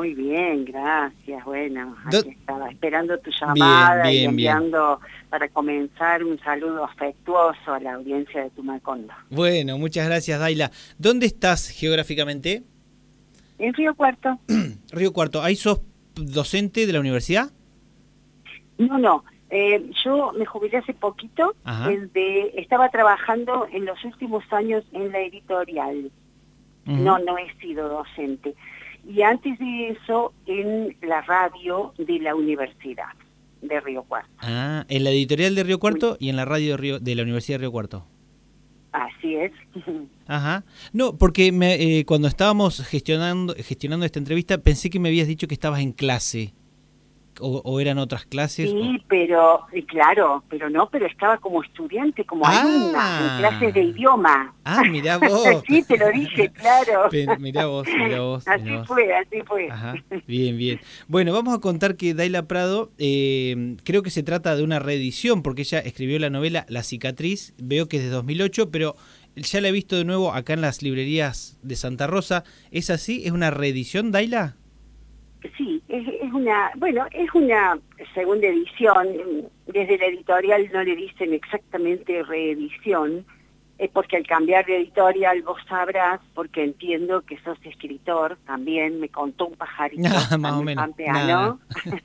Muy bien, gracias. Bueno, Do- aquí estaba esperando tu llamada y Bien, bien. enviando para comenzar un saludo afectuoso a la audiencia de Tumacondo. Bueno, muchas gracias, Daila. ¿Dónde estás geográficamente? En Río Cuarto. Río Cuarto. ¿Ahí sos docente de la universidad? No. Yo me jubilé hace poquito. Ajá. Estaba trabajando en los últimos años en la editorial. Ujú. No he sido docente. Y antes de eso, en la radio de la universidad de Río Cuarto. Ah, en la editorial de Río Cuarto y en la radio de la Universidad de Río Cuarto. Así es. Ajá. No, porque cuando estábamos gestionando esta entrevista pensé que me habías dicho que estabas en clase. O eran otras clases. Sí, pero, pero estaba como estudiante, como alumna, en clases de idioma. Mirá vos. Sí, te lo dije, claro. Mirá vos. Así fue. Ajá, bien. Bueno, vamos a contar que Daila Prado, creo que se trata de una reedición, porque ella escribió la novela La cicatriz, veo que es de 2008, pero ya la he visto de nuevo acá en las librerías de Santa Rosa. ¿Es así? ¿Es una reedición, Daila? Sí, es una segunda edición. Desde la editorial no le dicen exactamente reedición, porque al cambiar de editorial vos sabrás, porque entiendo que sos escritor, también me contó un pajarito, Más o menos, pampeano,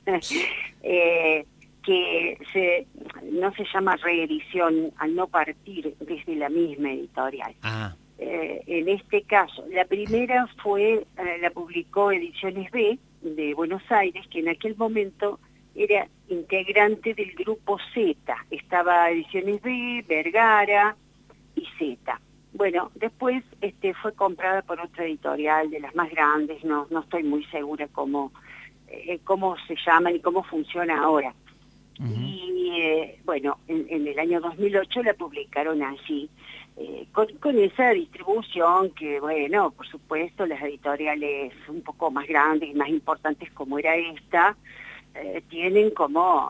que no se llama reedición al no partir desde la misma editorial. En este caso, la primera la publicó Ediciones B de Buenos Aires, que en aquel momento era integrante del grupo Z. Estaba Ediciones B, Vergara y Z. Bueno, después fue comprada por otra editorial de las más grandes, no estoy muy segura cómo se llaman y cómo funciona ahora. Uh-huh. Y bueno, en el año 2008 la publicaron allí, con esa distribución que, bueno, por supuesto, las editoriales un poco más grandes y más importantes como era esta, tienen como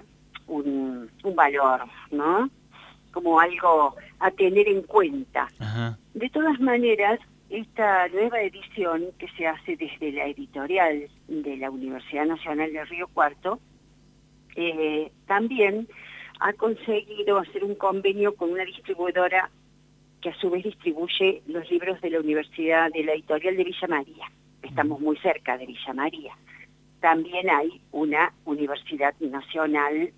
un valor, ¿no? Como algo a tener en cuenta. Uh-huh. De todas maneras, esta nueva edición que se hace desde la editorial de la Universidad Nacional de Río Cuarto, también ha conseguido hacer un convenio con una distribuidora que a su vez distribuye los libros de la Universidad, de la editorial de Villa María. Estamos muy cerca de Villa María. También hay una universidad nacional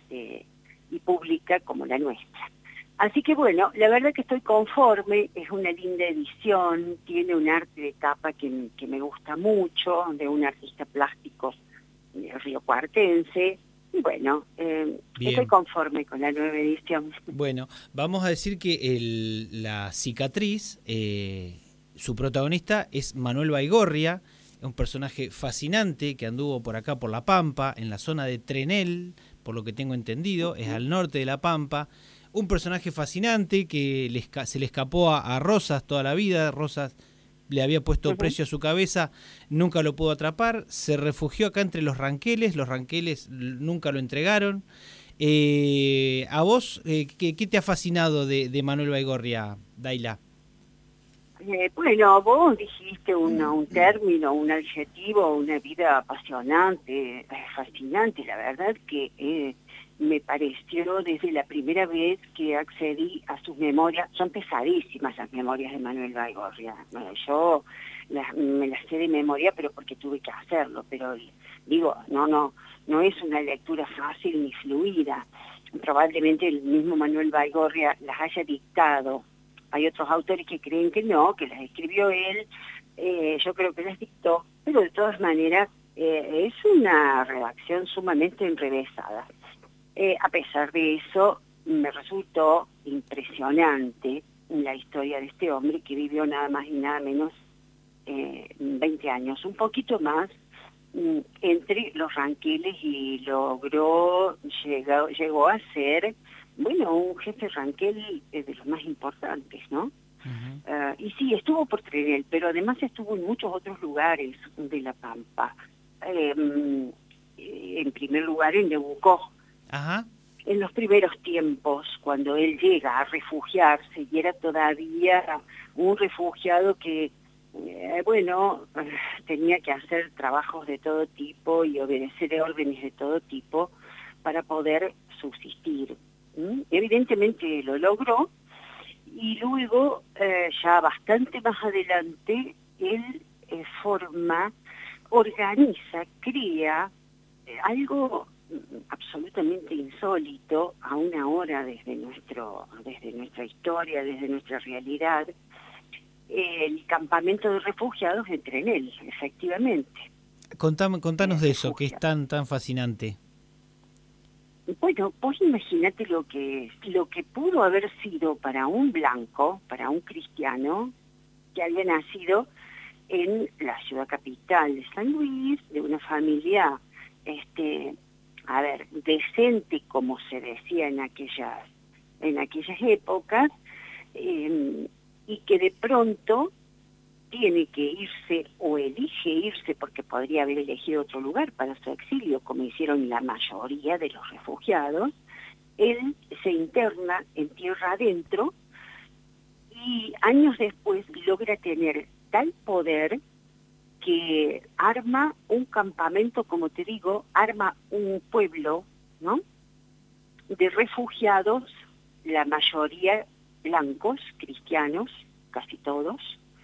y pública como la nuestra. Así que bueno, la verdad que estoy conforme, es una linda edición, tiene un arte de tapa que me gusta mucho, de un artista plástico riocuartense. Y bueno, estoy conforme con la nueva edición. Bueno, vamos a decir que la cicatriz, su protagonista es Manuel Baigorria, un personaje fascinante que anduvo por acá por La Pampa, en la zona de Trenel, por lo que tengo entendido, es al norte de La Pampa. Un personaje fascinante que se le escapó a Rosas toda la vida. Rosas le había puesto precio a su cabeza, nunca lo pudo atrapar, se refugió acá entre los ranqueles nunca lo entregaron. ¿A vos qué te ha fascinado de Manuel Baigorria, Daila? Bueno, vos dijiste un término, un adjetivo, una vida apasionante, fascinante. La verdad que me pareció desde la primera vez que accedí a sus memorias, son pesadísimas las memorias de Manuel Baigorria. Bueno, yo me las sé de memoria, pero porque tuve que hacerlo, pero digo, no es una lectura fácil ni fluida. Probablemente el mismo Manuel Baigorria las haya dictado. Hay otros autores que creen que no, que las escribió él, yo creo que las dictó, pero de todas maneras es una redacción sumamente enrevesada. A pesar de eso, me resultó impresionante la historia de este hombre que vivió nada más y nada menos 20 años, un poquito más, entre los ranqueles y llegó a ser, bueno, un jefe ranquel de los más importantes, ¿no? Uh-huh. Y sí, estuvo por Trenel, pero además estuvo en muchos otros lugares de La Pampa. En primer lugar en Nebucó. Ajá. En los primeros tiempos, cuando él llega a refugiarse, y era todavía un refugiado que bueno, tenía que hacer trabajos de todo tipo y obedecer órdenes de todo tipo para poder subsistir. Evidentemente lo logró, y luego, ya bastante más adelante, él organiza, crea algo absolutamente insólito a una hora desde nuestra historia, desde nuestra realidad, el campamento de refugiados en Trenel, efectivamente. Contanos de eso, que es tan fascinante. Bueno, vos imaginate lo que pudo haber sido para un blanco, para un cristiano, que había nacido en la ciudad capital de San Luis, de una familia, decente, como se decía en aquellas épocas, y que de pronto tiene que irse o elige irse, porque podría haber elegido otro lugar para su exilio, como hicieron la mayoría de los refugiados. Él se interna en tierra adentro y años después logra tener tal poder que arma un campamento, como te digo, arma un pueblo, ¿no?, de refugiados, la mayoría blancos, cristianos, casi todos,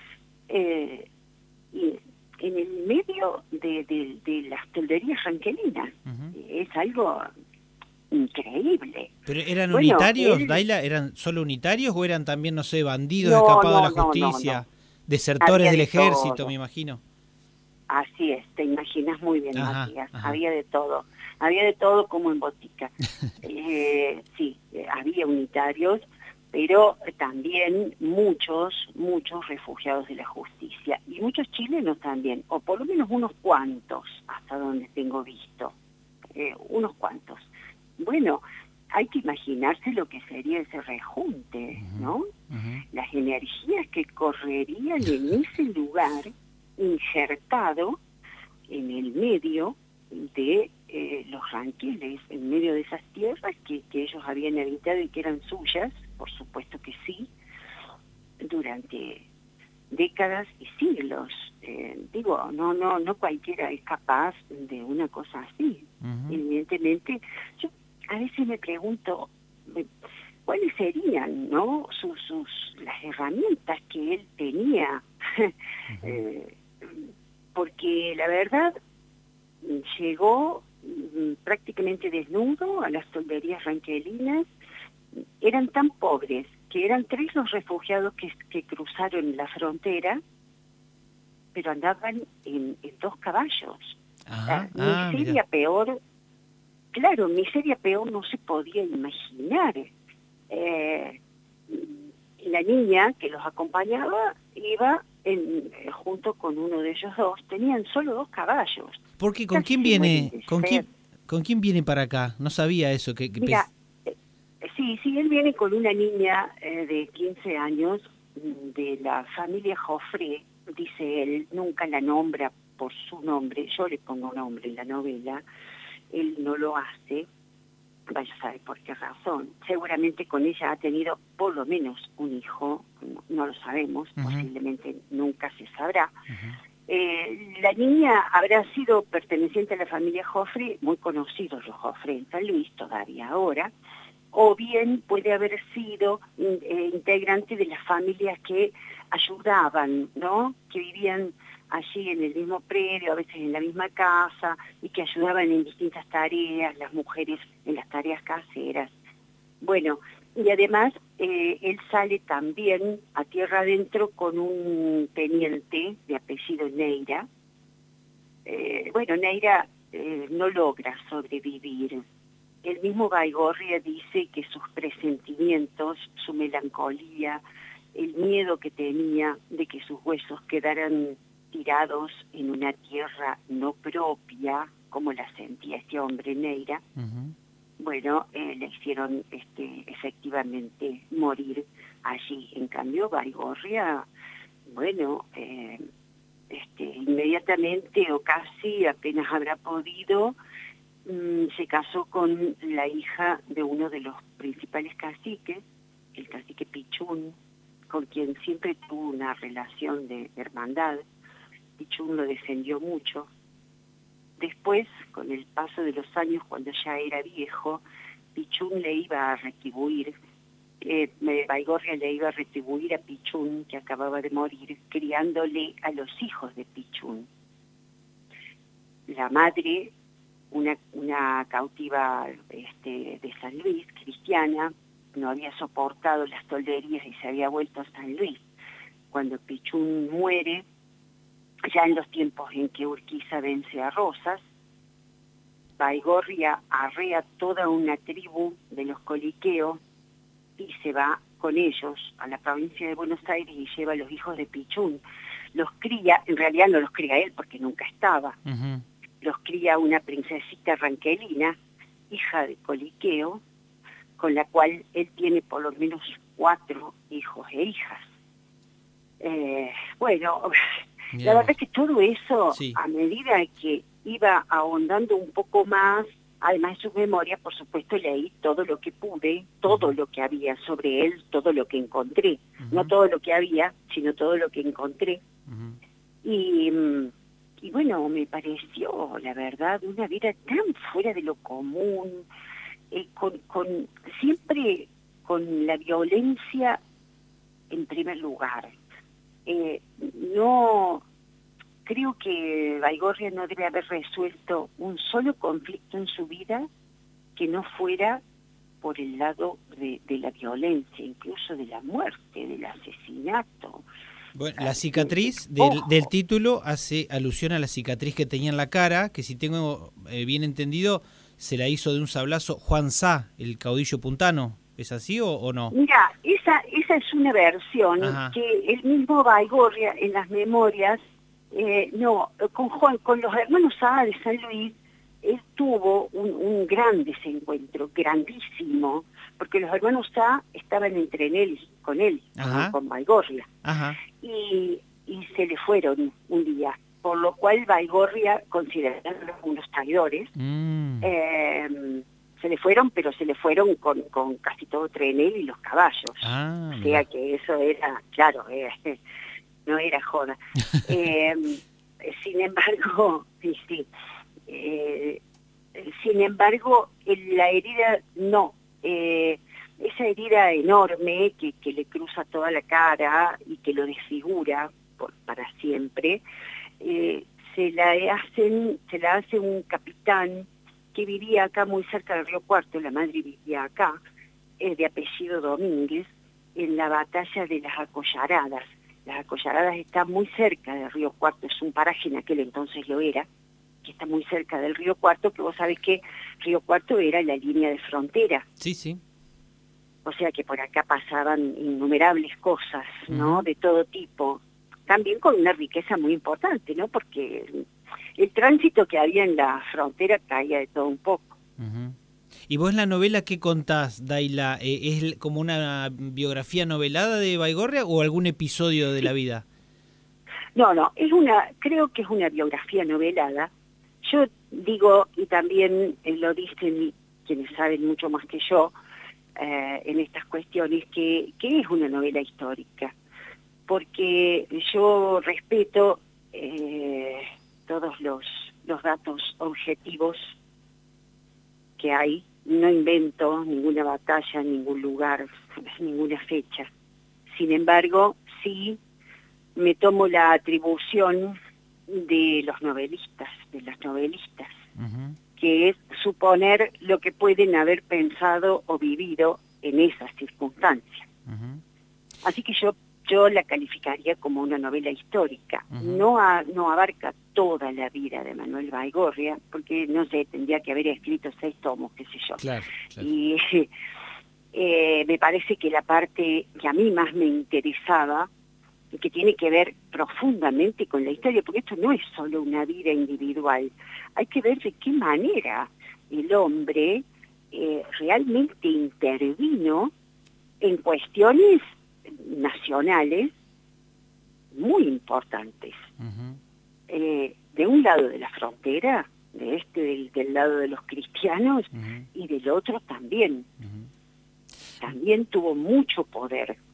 y en el medio de las tolderías ranquelinas. Es algo increíble. ¿Pero eran unitarios, Daila? ¿Eran solo unitarios o eran también, no sé, bandidos escapados de la justicia, desertores del ejército, me imagino? Así es, te imaginas muy bien, Matías. Ajá. Había de todo como en botica. Sí, había unitarios, pero también muchos refugiados de la justicia, y muchos chilenos también, o por lo menos unos cuantos, hasta donde tengo visto, unos cuantos. Bueno, hay que imaginarse lo que sería ese rejunte, ¿no? Las energías que correrían en ese lugar, injertado en el medio de los ranqueles, en medio de esas tierras que ellos habían habitado y que eran suyas, por supuesto que sí, durante décadas y siglos. No cualquiera es capaz de una cosa así. Evidentemente, yo a veces me pregunto cuáles serían, ¿no?, las herramientas que él tenía, porque la verdad llegó prácticamente desnudo a las tolderías ranquelinas. Eran tan pobres que eran 3 los refugiados que cruzaron la frontera, pero andaban en 2 caballos. Miseria peor, claro, miseria peor no se podía imaginar. La niña que los acompañaba iba junto con uno de ellos 2, tenían solo 2 caballos. Porque ¿con quién viene? ¿Con quién viene para acá? No sabía eso. Mira, sí, él viene con una niña de 15 años de la familia Joffre, dice él, nunca la nombra por su nombre, yo le pongo nombre en la novela, él no lo hace, vaya a saber por qué razón. Seguramente con ella ha tenido por lo menos un hijo, no lo sabemos, posiblemente nunca se sabrá. La niña habrá sido perteneciente a la familia Joffre, muy conocidos los Joffre en San Luis todavía ahora, o bien puede haber sido integrante de las familias que ayudaban, ¿no?, que vivían allí en el mismo predio, a veces en la misma casa, y que ayudaban en distintas tareas, las mujeres en las tareas caseras. Bueno, y además él sale también a tierra adentro con un teniente de apellido Neira. Neira no logra sobrevivir. El mismo Baigorria dice que sus presentimientos, su melancolía, el miedo que tenía de que sus huesos quedaran tirados en una tierra no propia, como la sentía este hombre Neira, le hicieron efectivamente morir allí. En cambio, Baigorria, inmediatamente o casi apenas habrá podido, se casó con la hija de uno de los principales caciques, el cacique Pichún, con quien siempre tuvo una relación de hermandad. Pichún lo defendió mucho. Después, con el paso de los años, cuando ya era viejo, Pichún le iba a retribuir, Baigorria le iba a retribuir a Pichún, que acababa de morir, criándole a los hijos de Pichún. La madre, una cautiva de San Luis, cristiana, no había soportado las tolderías y se había vuelto a San Luis. Cuando Pichún muere, ya en los tiempos en que Urquiza vence a Rosas, Baigorria arrea toda una tribu de los coliqueos y se va con ellos a la provincia de Buenos Aires y lleva a los hijos de Pichún. Los cría, en realidad no los cría él porque nunca estaba, los cría una princesita ranquelina, hija de Coliqueo, con la cual él tiene por lo menos 4 hijos e hijas. Bueno, la verdad es que todo eso, sí, a medida que iba ahondando un poco más, además de sus memorias, por supuesto leí todo lo que pude, todo lo que había sobre él, todo lo que encontré. No todo lo que había, sino todo lo que encontré. Y bueno, me pareció, la verdad, una vida tan fuera de lo común, siempre con la violencia en primer lugar. No creo que Baigorria no debe haber resuelto un solo conflicto en su vida que no fuera por el lado de la violencia, incluso de la muerte, del asesinato. Bueno, la cicatriz del título hace alusión a la cicatriz que tenía en la cara, que si tengo bien entendido, se la hizo de un sablazo Juan Sá, el caudillo puntano. ¿Es así o no? Mira, esa es una versión que el mismo Baigorria en las memorias, con los hermanos Sá de San Luis, él tuvo un gran desencuentro, grandísimo, porque los hermanos Sá estaban entre él, con Baigorria. Y se le fueron un día, por lo cual Baigorria, considerándolos unos traidores, se le fueron, pero se le fueron con casi todo Trenel y los caballos. O sea que eso era, claro, no era joda. Sin embargo, sin embargo, la herida no. Esa herida enorme que le cruza toda la cara y que lo desfigura para siempre, se la hace un capitán que vivía acá muy cerca del Río Cuarto, la madre vivía acá, de apellido Domínguez, en la batalla de las Acollaradas. Las Acollaradas están muy cerca del Río Cuarto, es un paraje, en aquel entonces lo era, que está muy cerca del Río Cuarto, que vos sabés que Río Cuarto era la línea de frontera. Sí, sí. O sea que por acá pasaban innumerables cosas, ¿no? De todo tipo. También con una riqueza muy importante, ¿no? Porque el tránsito que había en la frontera caía de todo un poco. ¿Y vos en la novela qué contás, Daila? ¿Es como una biografía novelada de Baigorria o algún episodio de la vida? No, creo que es una biografía novelada. Yo digo, y también lo dicen quienes saben mucho más que yo en estas cuestiones, que es una novela histórica, porque yo respeto todos los datos objetivos que hay, no invento ninguna batalla, ningún lugar, ninguna fecha. Sin embargo, sí me tomo la atribución de los novelistas, de las novelistas, que es suponer lo que pueden haber pensado o vivido en esas circunstancias. Así que yo la calificaría como una novela histórica. No abarca toda la vida de Manuel Baigorria, porque, no sé, tendría que haber escrito 6 tomos, qué sé yo. Claro. Y me parece que la parte que a mí más me interesaba, que tiene que ver profundamente con la historia, porque esto no es solo una vida individual, hay que ver de qué manera el hombre realmente intervino en cuestiones nacionales muy importantes. De un lado de la frontera, del lado de los cristianos, y del otro también. También tuvo mucho poder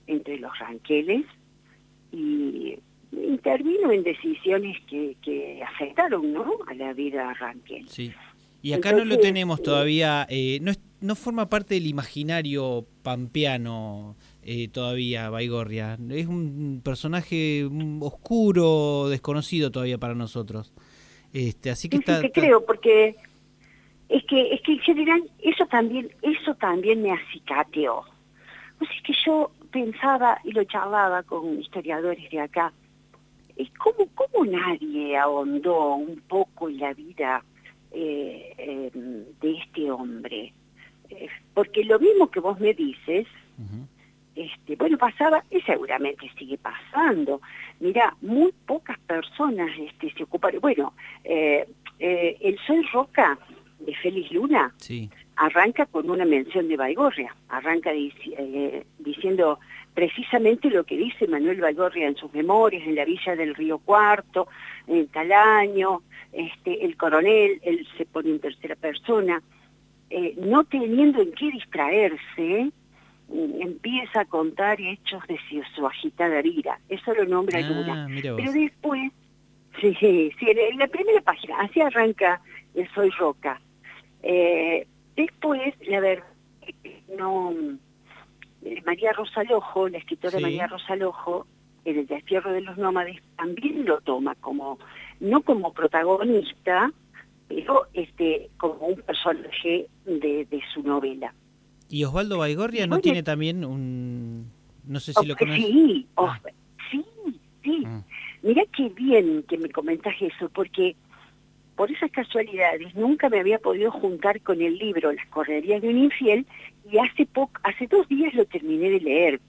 entre los ranqueles y intervino en decisiones que afectaron, ¿no?, a la vida ranquel. Sí. Y acá entonces, no lo tenemos todavía, no forma parte del imaginario pampeano todavía Baigorria. Es un personaje oscuro, desconocido todavía para nosotros. Así que sí, creo, porque es que en general eso también me acicateó. Pues es que yo pensaba y lo charlaba con historiadores de acá, ¿cómo nadie ahondó un poco en la vida de este hombre? Porque lo mismo que vos me dices, pasaba y seguramente sigue pasando. Mira, muy pocas personas se ocuparon. Bueno, el Soy Roca de Félix Luna arranca con una mención de Baigorria, arranca diciendo precisamente lo que dice Manuel Baigorria en sus memorias, en la villa del Río Cuarto, en tal año, el coronel, él se pone en tercera persona, no teniendo en qué distraerse, empieza a contar hechos de su agitada vida. Eso lo nombra Luna. Pero después, en la primera página, así arranca el Soy Roca. Después, la verdad, no... María Rosa Lojo, la escritora María Rosa Lojo, en El destierro de los nómades, también lo toma no como protagonista, pero como un personaje de su novela. ¿Y Osvaldo Baigorria no tiene también no sé si lo conoces? Sí. Mirá qué bien que me comentás eso, porque por esas casualidades nunca me había podido juntar con el libro Las correrías de un infiel, y hace 2 días lo terminé de leer.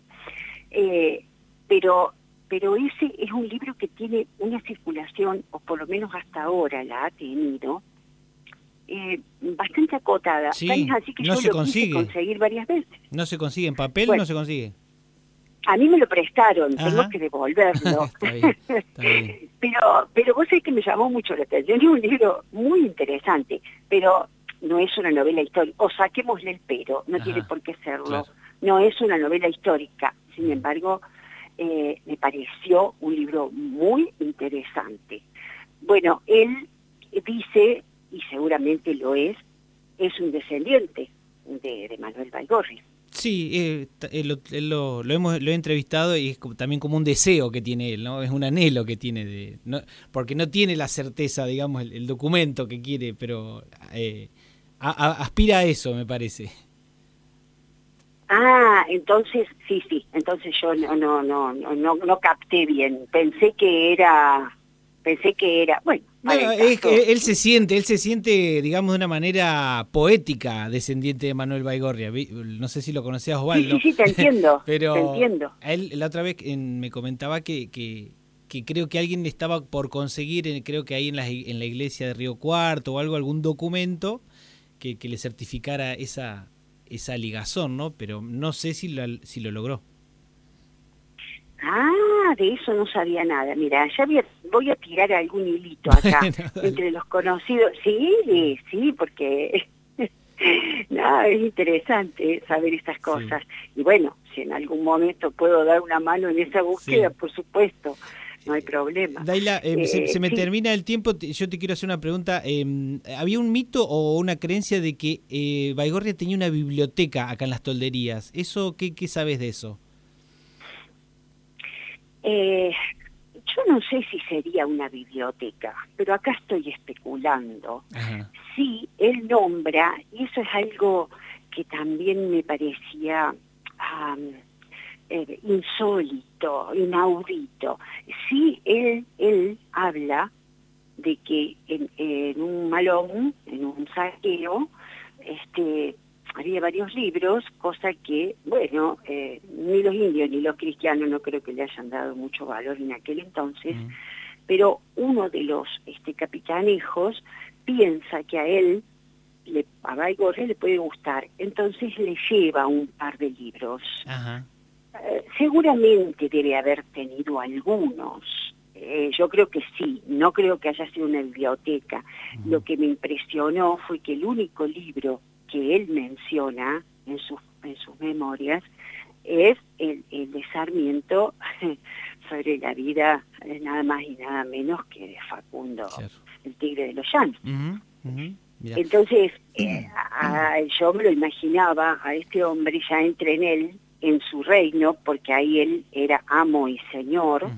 Pero ese es un libro que tiene una circulación, o por lo menos hasta ahora la ha tenido, bastante acotada. Sí, así que no yo se consigue. Quise conseguir varias veces. No se consigue, en papel no se consigue. A mí me lo prestaron, tengo que devolverlo. Está bien. Pero vos sabés que me llamó mucho la atención, es un libro muy interesante, pero no es una novela histórica, o saquémosle el pero, no tiene por qué serlo, claro. No es una novela histórica, sin embargo, me pareció un libro muy interesante. Bueno, él dice, y seguramente lo es un descendiente de Manuel Baigorria. Sí, lo he entrevistado y es también como un deseo que tiene él, ¿no? Es un anhelo que tiene, porque no tiene la certeza, digamos, el documento que quiere, pero aspira a eso, me parece. Entonces, sí, entonces yo no capté bien, pensé que era, bueno, es que él se siente, digamos, de una manera poética descendiente de Manuel Baigorria. No sé si lo conocías, Osvaldo. Sí, te entiendo. Pero te entiendo. Él la otra vez me comentaba que creo que alguien estaba por conseguir, creo que ahí en la iglesia de Río Cuarto o algún documento que le certificara esa ligazón, ¿no? Pero no sé si lo logró. De eso no sabía nada. Mira, ya voy a tirar algún hilito acá entre los conocidos. Sí, porque es interesante saber estas cosas. Sí. Y bueno, si en algún momento puedo dar una mano en esa búsqueda, por supuesto, no hay problema. Daila, se me termina el tiempo, yo te quiero hacer una pregunta. ¿Había un mito o una creencia de que Baigorria tenía una biblioteca acá en las Tolderías? ¿Eso qué sabes de eso? Yo no sé si sería una biblioteca, pero acá estoy especulando. Ajá. Sí, él nombra, y eso es algo que también me parecía insólito, inaudito. Sí, él habla de que en un malón, en un saqueo, había varios libros, cosa que, bueno, ni los indios ni los cristianos no creo que le hayan dado mucho valor en aquel entonces, pero uno de los capitanejos piensa que a Baigorria le puede gustar, entonces le lleva un par de libros. Ajá. Seguramente debe haber tenido algunos. Yo creo que sí, no creo que haya sido una biblioteca. Lo que me impresionó fue que el único libro que él menciona en sus memorias es el de Sarmiento sobre la vida nada más y nada menos que de Facundo, claro, el Tigre de los Llanos. Entonces, yo me lo imaginaba a este hombre ya entre en él, en su reino, porque ahí él era amo y señor,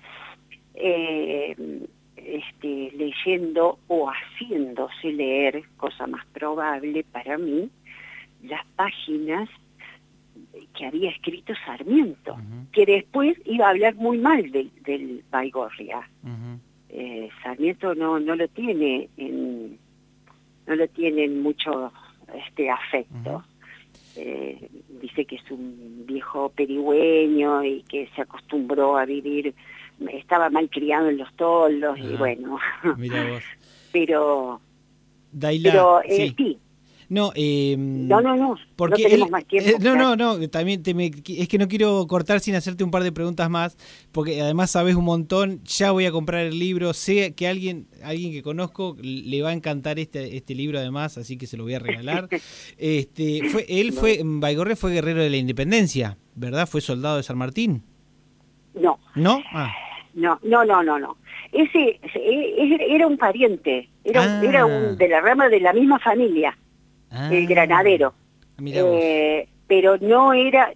leyendo o haciéndose leer, cosa más probable para mí, las páginas que había escrito Sarmiento, que después iba a hablar muy mal del Baigorria. Sarmiento no lo tiene no lo tiene en mucho afecto. Dice que es un viejo perigüeño y que se acostumbró a vivir, estaba mal criado en los toldos y bueno. Mira vos. Pero Daila, sí. No, no porque tenemos más tiempo. No, también es que no quiero cortar sin hacerte un par de preguntas más, porque además sabes un montón, ya voy a comprar el libro, sé que alguien que conozco le va a encantar este libro además, así que se lo voy a regalar. Baigorria fue guerrero de la Independencia, ¿verdad? ¿Fue soldado de San Martín? No. ¿No? No. Ese era un pariente, era de la rama de la misma familia. El granadero, pero no era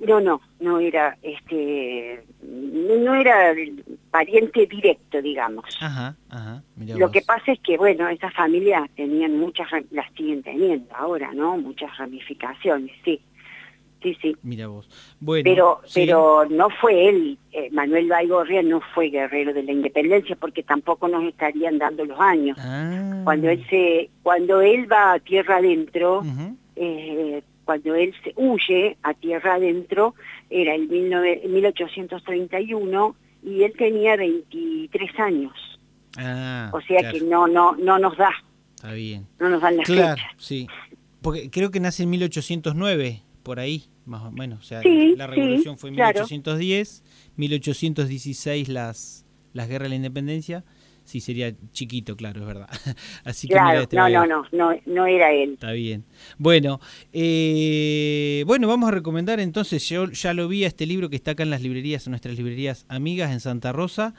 el pariente directo, digamos. Lo que pasa es que bueno, esas familias tenían las siguen teniendo ahora, ¿no? Muchas ramificaciones, sí. Mira vos. Bueno, pero no fue él, Manuel Baigorria no fue guerrero de la Independencia, porque tampoco nos estarían dando los años. Cuando él va a tierra adentro, cuando él se huye a tierra adentro, era el 1831 y él tenía 23 años. O sea, claro, que no nos da. Está bien. No nos dan las fechas. Sí. Porque creo que nace en 1809, por ahí, más o menos. O sea, la revolución fue en 1810, 1816 las guerras de la Independencia. Sí, sería chiquito, claro, es verdad. Así que claro, no era él. Está bien. Bueno, vamos a recomendar entonces, yo ya lo vi a este libro que está acá en las librerías, en nuestras librerías amigas en Santa Rosa.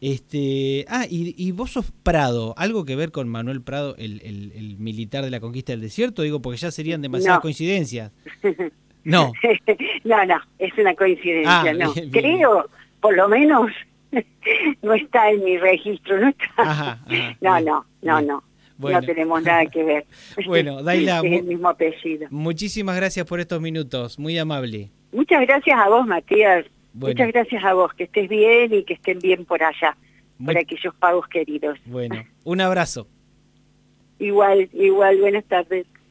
Y vos sos Prado, ¿algo que ver con Manuel Prado, el militar de la conquista del desierto? Digo, porque ya serían demasiadas coincidencias. No. no, es una coincidencia, no. Bien. Creo, por lo menos, no está en mi registro, no está. Ajá, no. Bueno. No tenemos nada que ver. Bueno, Daila, es el mismo apellido. Muchísimas gracias por estos minutos, muy amable. Muchas gracias a vos, Matías. Bueno. Muchas gracias a vos, que estés bien y que estén bien por allá, por aquellos pagos queridos. Bueno, un abrazo. Igual, buenas tardes.